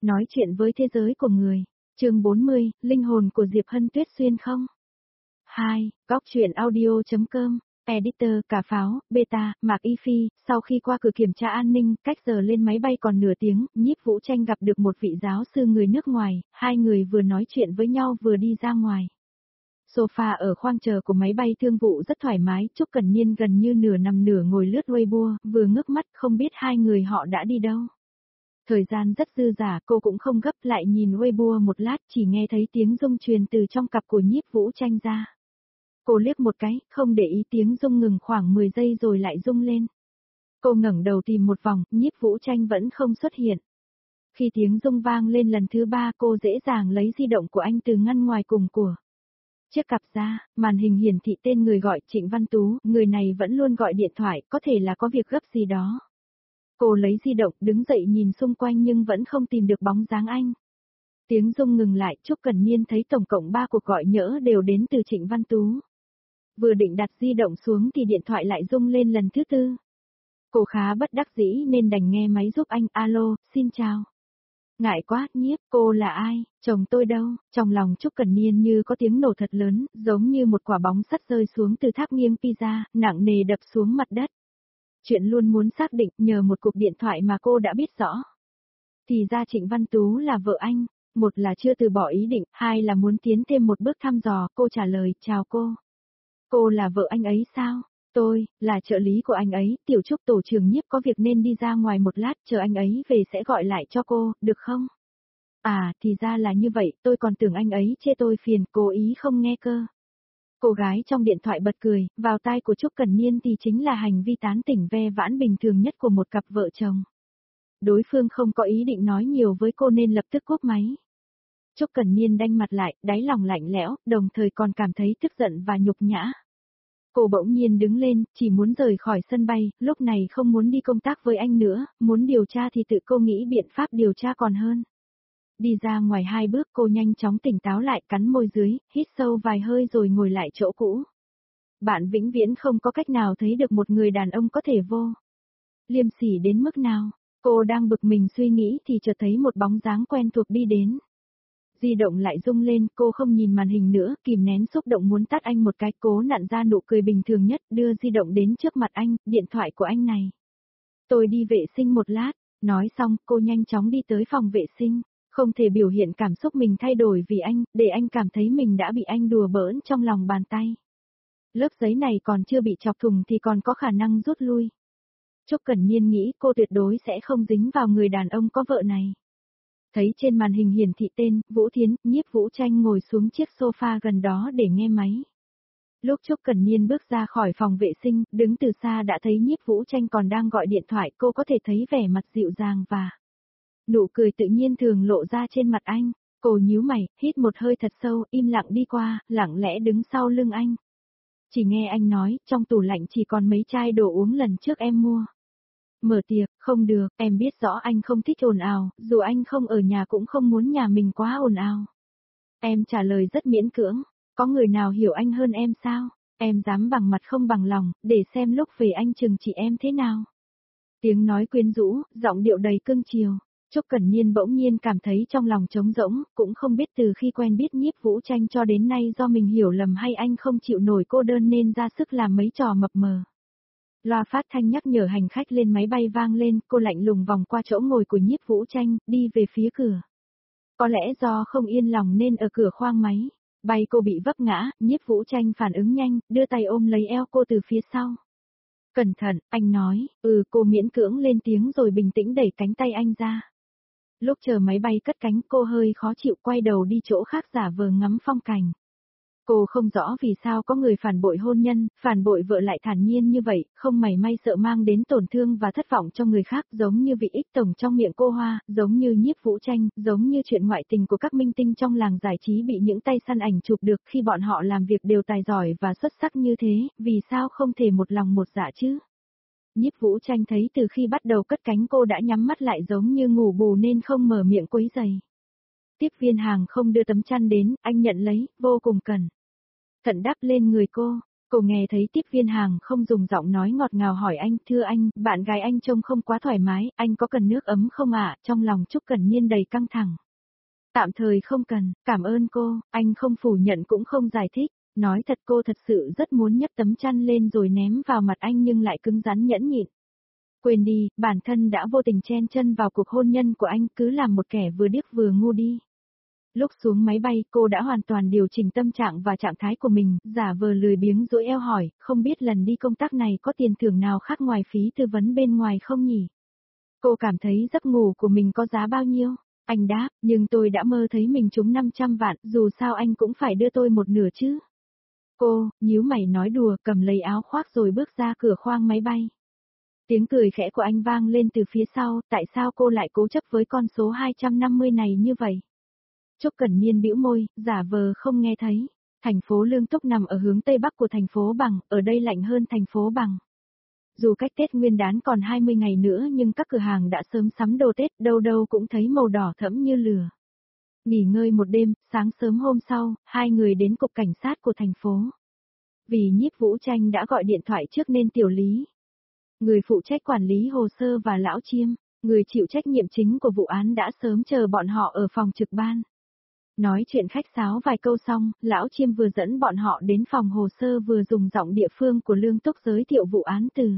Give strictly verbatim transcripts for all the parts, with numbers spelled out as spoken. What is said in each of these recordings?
Nói chuyện với thế giới của người. Chương bốn mươi, linh hồn của Diệp Hân Tuyết xuyên không? hai. Góc truyện audio.com. Editor, Cà Pháo, Beta, Mạc Y Phi, sau khi qua cửa kiểm tra an ninh, cách giờ lên máy bay còn nửa tiếng, Nhiếp Vũ Tranh gặp được một vị giáo sư người nước ngoài, hai người vừa nói chuyện với nhau vừa đi ra ngoài. Sofa ở khoang chờ của máy bay thương vụ rất thoải mái, Trúc Cẩn Niên gần như nửa nằm nửa ngồi lướt Weibo, vừa ngước mắt không biết hai người họ đã đi đâu. Thời gian rất dư dả, cô cũng không gấp, lại nhìn Weibo một lát, chỉ nghe thấy tiếng rung truyền từ trong cặp của Nhiếp Vũ Tranh ra. Cô liếc một cái, không để ý tiếng rung ngừng khoảng mười giây rồi lại rung lên. Cô ngẩng đầu tìm một vòng, Nhiếp Vũ Tranh vẫn không xuất hiện. Khi tiếng rung vang lên lần thứ ba, cô dễ dàng lấy di động của anh từ ngăn ngoài cùng của chiếc cặp ra, màn hình hiển thị tên người gọi Trịnh Văn Tú, người này vẫn luôn gọi điện thoại, có thể là có việc gấp gì đó. Cô lấy di động, đứng dậy nhìn xung quanh nhưng vẫn không tìm được bóng dáng anh. Tiếng rung ngừng lại, Trúc Cẩn Niên thấy tổng cộng ba cuộc gọi nhỡ đều đến từ Trịnh Văn Tú. Vừa định đặt di động xuống thì điện thoại lại rung lên lần thứ tư. Cô khá bất đắc dĩ nên đành nghe máy giúp anh, alo, xin chào. Ngại quá, Nhiếp, cô là ai, chồng tôi đâu, trong lòng Trúc Cẩn Niên như có tiếng nổ thật lớn, giống như một quả bóng sắt rơi xuống từ tháp nghiêng pizza, nặng nề đập xuống mặt đất. Chuyện luôn muốn xác định nhờ một cuộc điện thoại mà cô đã biết rõ. Thì ra Trịnh Văn Tú là vợ anh, một là chưa từ bỏ ý định, hai là muốn tiến thêm một bước thăm dò, cô trả lời, chào cô. Cô là vợ anh ấy sao? Tôi, là trợ lý của anh ấy, Tiểu Trúc tổ trưởng Nhiếp có việc nên đi ra ngoài một lát, chờ anh ấy về sẽ gọi lại cho cô, được không? À, thì ra là như vậy, tôi còn tưởng anh ấy chê tôi phiền, cố ý không nghe cơ. Cô gái trong điện thoại bật cười, vào tai của Trúc Cẩn Niên thì chính là hành vi tán tỉnh ve vãn bình thường nhất của một cặp vợ chồng. Đối phương không có ý định nói nhiều với cô nên lập tức cúp máy. Trúc Cẩn Niên đanh mặt lại, đáy lòng lạnh lẽo, đồng thời còn cảm thấy tức giận và nhục nhã. Cô bỗng nhiên đứng lên, chỉ muốn rời khỏi sân bay, lúc này không muốn đi công tác với anh nữa, muốn điều tra thì tự cô nghĩ biện pháp điều tra còn hơn. Đi ra ngoài hai bước cô nhanh chóng tỉnh táo lại, cắn môi dưới, hít sâu vài hơi rồi ngồi lại chỗ cũ. Bạn vĩnh viễn không có cách nào thấy được một người đàn ông có thể vô liêm sỉ đến mức nào. Cô đang bực mình suy nghĩ thì chợt thấy một bóng dáng quen thuộc đi đến. Di động lại rung lên, cô không nhìn màn hình nữa, kìm nén xúc động muốn tát anh một cái, cố nặn ra nụ cười bình thường nhất, đưa di động đến trước mặt anh, điện thoại của anh này. Tôi đi vệ sinh một lát, nói xong, cô nhanh chóng đi tới phòng vệ sinh, không thể biểu hiện cảm xúc mình thay đổi vì anh, để anh cảm thấy mình đã bị anh đùa bỡn trong lòng bàn tay. Lớp giấy này còn chưa bị chọc thủng thì còn có khả năng rút lui. Trúc Cẩn Niên nghĩ cô tuyệt đối sẽ không dính vào người đàn ông có vợ này. Thấy trên màn hình hiển thị tên, Vũ Thiến, Nhiếp Vũ Tranh ngồi xuống chiếc sofa gần đó để nghe máy. Lúc Trúc Cẩn Niên bước ra khỏi phòng vệ sinh, đứng từ xa đã thấy Nhiếp Vũ Tranh còn đang gọi điện thoại, cô có thể thấy vẻ mặt dịu dàng và nụ cười tự nhiên thường lộ ra trên mặt anh. Cô nhíu mày, hít một hơi thật sâu, im lặng đi qua, lặng lẽ đứng sau lưng anh. Chỉ nghe anh nói, trong tủ lạnh chỉ còn mấy chai đồ uống lần trước em mua. Mở tiệc, không được, em biết rõ anh không thích ồn ào, dù anh không ở nhà cũng không muốn nhà mình quá ồn ào. Em trả lời rất miễn cưỡng, có người nào hiểu anh hơn em sao? Em dám bằng mặt không bằng lòng, để xem lúc về anh chừng trị em thế nào. Tiếng nói quyến rũ, giọng điệu đầy cưng chiều. Trúc Cẩn Niên bỗng nhiên cảm thấy trong lòng trống rỗng, cũng không biết từ khi quen biết Nhiếp Vũ Tranh cho đến nay do mình hiểu lầm hay anh không chịu nổi cô đơn nên ra sức làm mấy trò mập mờ. Loa phát thanh nhắc nhở hành khách lên máy bay vang lên, cô lạnh lùng vòng qua chỗ ngồi của Nhiếp Vũ Tranh, đi về phía cửa. Có lẽ do không yên lòng nên ở cửa khoang máy, bay cô bị vấp ngã, Nhiếp Vũ Tranh phản ứng nhanh, đưa tay ôm lấy eo cô từ phía sau. Cẩn thận, anh nói, ừ cô miễn cưỡng lên tiếng rồi bình tĩnh đẩy cánh tay anh ra. Lúc chờ máy bay cất cánh cô hơi khó chịu quay đầu đi chỗ khác giả vờ ngắm phong cảnh. Cô không rõ vì sao có người phản bội hôn nhân, phản bội vợ lại thản nhiên như vậy, không mảy may sợ mang đến tổn thương và thất vọng cho người khác, giống như vị ích tổng trong miệng cô Hoa, giống như Nhiếp Vũ Tranh, giống như chuyện ngoại tình của các minh tinh trong làng giải trí bị những tay săn ảnh chụp được khi bọn họ làm việc đều tài giỏi và xuất sắc như thế, vì sao không thể một lòng một dạ chứ? Nhiếp Vũ Tranh thấy từ khi bắt đầu cất cánh cô đã nhắm mắt lại giống như ngủ bù nên không mở miệng quấy rầy. Tiếp viên hàng không đưa tấm chăn đến, anh nhận lấy, vô cùng cẩn thận đắp lên người cô. Cô nghe thấy tiếp viên hàng không dùng giọng nói ngọt ngào hỏi anh, thưa anh, bạn gái anh trông không quá thoải mái, anh có cần nước ấm không ạ? Trong lòng Trúc Cẩn Niên đầy căng thẳng. Tạm thời không cần, cảm ơn cô, anh không phủ nhận cũng không giải thích. Nói thật cô thật sự rất muốn nhấc tấm chăn lên rồi ném vào mặt anh nhưng lại cứng rắn nhẫn nhịn. Quên đi, bản thân đã vô tình chen chân vào cuộc hôn nhân của anh, cứ làm một kẻ vừa điếc vừa ngu đi. Lúc xuống máy bay cô đã hoàn toàn điều chỉnh tâm trạng và trạng thái của mình, giả vờ lười biếng duỗi eo hỏi, không biết lần đi công tác này có tiền thưởng nào khác ngoài phí tư vấn bên ngoài không nhỉ? Cô cảm thấy giấc ngủ của mình có giá bao nhiêu? Anh đáp, nhưng tôi đã mơ thấy mình trúng năm trăm vạn, dù sao anh cũng phải đưa tôi một nửa chứ. Cô, nhíu mày nói đùa, cầm lấy áo khoác rồi bước ra cửa khoang máy bay. Tiếng cười khẽ của anh vang lên từ phía sau, tại sao cô lại cố chấp với con số hai trăm năm mươi này như vậy? Trúc Cẩn Niên bĩu môi, giả vờ không nghe thấy. Thành phố Lương Túc nằm ở hướng tây bắc của thành phố Bằng, ở đây lạnh hơn thành phố Bằng. Dù cách Tết Nguyên đán còn hai mươi ngày nữa nhưng các cửa hàng đã sớm sắm đồ Tết, đâu đâu cũng thấy màu đỏ thẫm như lửa. Nghỉ ngơi một đêm, sáng sớm hôm sau, hai người đến cục cảnh sát của thành phố. Vì Nhiếp Vũ Tranh đã gọi điện thoại trước nên Tiểu Lý, người phụ trách quản lý hồ sơ, và Lão Chiêm, người chịu trách nhiệm chính của vụ án đã sớm chờ bọn họ ở phòng trực ban. Nói chuyện khách sáo vài câu xong, Lão Chiêm vừa dẫn bọn họ đến phòng hồ sơ vừa dùng giọng địa phương của Lương Túc giới thiệu vụ án từ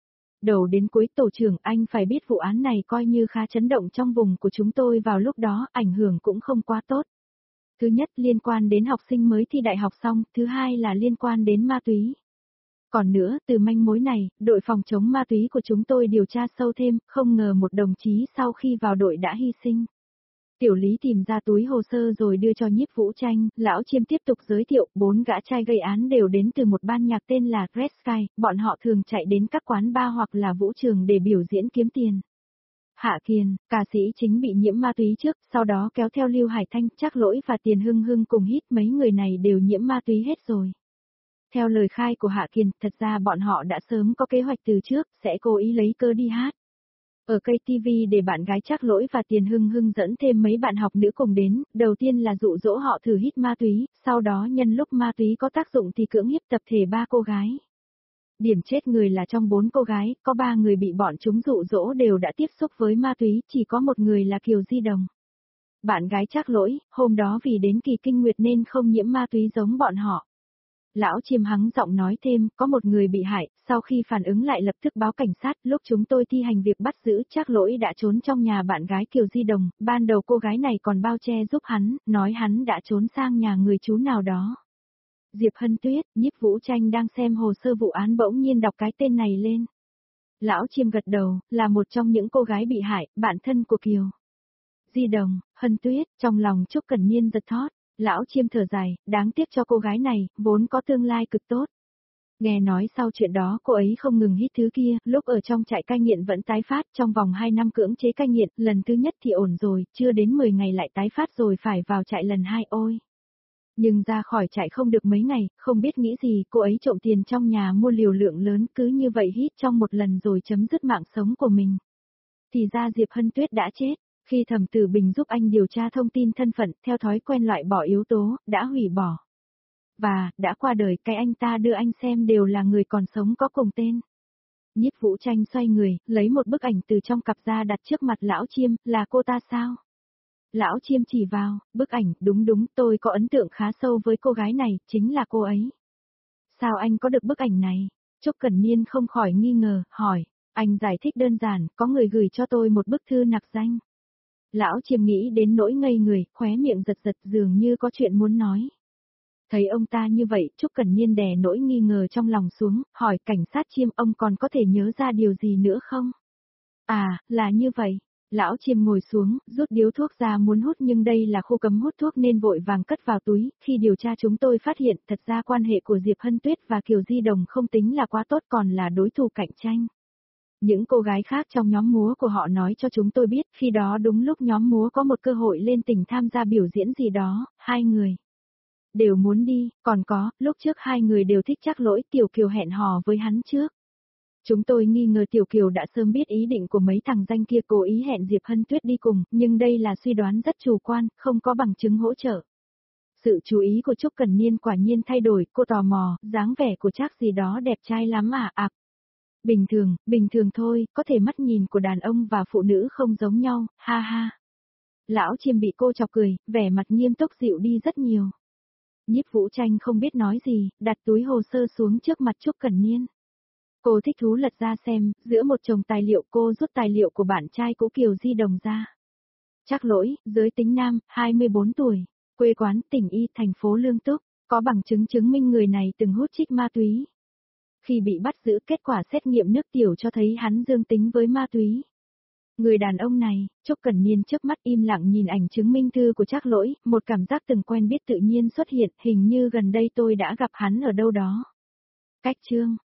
đầu đến cuối. Tổ trưởng, anh phải biết vụ án này coi như khá chấn động trong vùng của chúng tôi vào lúc đó, ảnh hưởng cũng không quá tốt. Thứ nhất liên quan đến học sinh mới thi đại học xong, thứ hai là liên quan đến ma túy. Còn nữa, từ manh mối này, đội phòng chống ma túy của chúng tôi điều tra sâu thêm, không ngờ một đồng chí sau khi vào đội đã hy sinh. Tiểu Lý tìm ra túi hồ sơ rồi đưa cho Nhiếp Vũ Tranh, Lão Chiêm tiếp tục giới thiệu, bốn gã trai gây án đều đến từ một ban nhạc tên là Red Sky, bọn họ thường chạy đến các quán bar hoặc là vũ trường để biểu diễn kiếm tiền. Hạ Kiền, ca sĩ chính bị nhiễm ma túy trước, sau đó kéo theo Lưu Hải Thanh, Trác Lỗi và Tiền Hưng Hưng cùng hit, mấy người này đều nhiễm ma túy hết rồi. Theo lời khai của Hạ Kiền, thật ra bọn họ đã sớm có kế hoạch từ trước, sẽ cố ý lấy cơ đi hát ở cây ti vi để bạn gái Trác Lỗi và Tiền Hưng Hưng dẫn thêm mấy bạn học nữ cùng đến, đầu tiên là dụ dỗ họ thử hít ma túy, sau đó nhân lúc ma túy có tác dụng thì cưỡng hiếp tập thể ba cô gái. Điểm chết người là trong bốn cô gái, có ba người bị bọn chúng dụ dỗ đều đã tiếp xúc với ma túy, chỉ có một người là Kiều Di Đồng. Bạn gái Trác Lỗi, hôm đó vì đến kỳ kinh nguyệt nên không nhiễm ma túy giống bọn họ. Lão Chiêm hắng giọng nói thêm, có một người bị hại, sau khi phản ứng lại lập tức báo cảnh sát, lúc chúng tôi thi hành việc bắt giữ Trác Lỗi đã trốn trong nhà bạn gái Kiều Di Đồng, ban đầu cô gái này còn bao che giúp hắn, nói hắn đã trốn sang nhà người chú nào đó. Diệp Hân Tuyết, Nhiếp Vũ Tranh đang xem hồ sơ vụ án bỗng nhiên đọc cái tên này lên. Lão Chiêm gật đầu, là một trong những cô gái bị hại, bạn thân của Kiều Di Đồng. Hân Tuyết, trong lòng Trúc Cẩn Niên giật thót. Lão Chiêm thở dài, đáng tiếc cho cô gái này, vốn có tương lai cực tốt. Nghe nói sau chuyện đó cô ấy không ngừng hít thứ kia, lúc ở trong trại cai nghiện vẫn tái phát, trong vòng hai năm cưỡng chế cai nghiện, lần thứ nhất thì ổn rồi, chưa đến mười ngày lại tái phát rồi phải vào trại lần hai ôi. Nhưng ra khỏi trại không được mấy ngày, không biết nghĩ gì, cô ấy trộm tiền trong nhà mua liều lượng lớn, cứ như vậy hít trong một lần rồi chấm dứt mạng sống của mình. Thì ra Diệp Hân Tuyết đã chết. Khi Thẩm Tử Bình giúp anh điều tra thông tin thân phận, theo thói quen loại bỏ yếu tố, đã hủy bỏ. Và, đã qua đời, cái anh ta đưa anh xem đều là người còn sống có cùng tên. Nhiếp Vũ Tranh xoay người, lấy một bức ảnh từ trong cặp ra đặt trước mặt Lão Chiêm, là cô ta sao? Lão Chiêm chỉ vào, bức ảnh, đúng đúng, tôi có ấn tượng khá sâu với cô gái này, chính là cô ấy. Sao anh có được bức ảnh này? Trúc Cẩn Niên không khỏi nghi ngờ, hỏi. Anh giải thích đơn giản, có người gửi cho tôi một bức thư nặc danh. Lão Chiêm nghĩ đến nỗi ngây người, khóe miệng giật giật dường như có chuyện muốn nói. Thấy ông ta như vậy, Trúc Cẩn Niên đè nỗi nghi ngờ trong lòng xuống, hỏi cảnh sát Chiêm, ông còn có thể nhớ ra điều gì nữa không? À, là như vậy. Lão Chiêm ngồi xuống, rút điếu thuốc ra muốn hút nhưng đây là khu cấm hút thuốc nên vội vàng cất vào túi. Khi điều tra chúng tôi phát hiện thật ra quan hệ của Diệp Hân Tuyết và Kiều Di Đồng không tính là quá tốt, còn là đối thủ cạnh tranh. Những cô gái khác trong nhóm múa của họ nói cho chúng tôi biết, khi đó đúng lúc nhóm múa có một cơ hội lên tỉnh tham gia biểu diễn gì đó, hai người đều muốn đi, còn có, lúc trước hai người đều thích Trác Lỗi, Tiểu Kiều hẹn hò với hắn trước. Chúng tôi nghi ngờ Tiểu Kiều đã sớm biết ý định của mấy thằng danh kia cố ý hẹn Diệp Hân Tuyết đi cùng, nhưng đây là suy đoán rất chủ quan, không có bằng chứng hỗ trợ. Sự chú ý của Trúc Cẩn Niên quả nhiên thay đổi, cô tò mò, dáng vẻ của Trác gì đó đẹp trai lắm à, ạc. Bình thường, bình thường thôi, có thể mắt nhìn của đàn ông và phụ nữ không giống nhau, ha ha. Lão Chiêm bị cô chọc cười, vẻ mặt nghiêm túc dịu đi rất nhiều. Nhiếp Vũ Tranh không biết nói gì, đặt túi hồ sơ xuống trước mặt Trúc Cẩn Niên. Cô thích thú lật ra xem, giữa một chồng tài liệu cô rút tài liệu của bạn trai cũ Kiều Di Đồng ra. Trác Lỗi, giới tính nam, hai mươi bốn tuổi, quê quán tỉnh Y, thành phố Lương Túc, có bằng chứng chứng minh người này từng hút trích ma túy. Khi bị bắt giữ, kết quả xét nghiệm nước tiểu cho thấy hắn dương tính với ma túy. Người đàn ông này, Trúc Cẩn Niên trước mắt im lặng nhìn ảnh chứng minh thư của Trác Lỗi, một cảm giác từng quen biết tự nhiên xuất hiện, hình như gần đây tôi đã gặp hắn ở đâu đó. Cách chương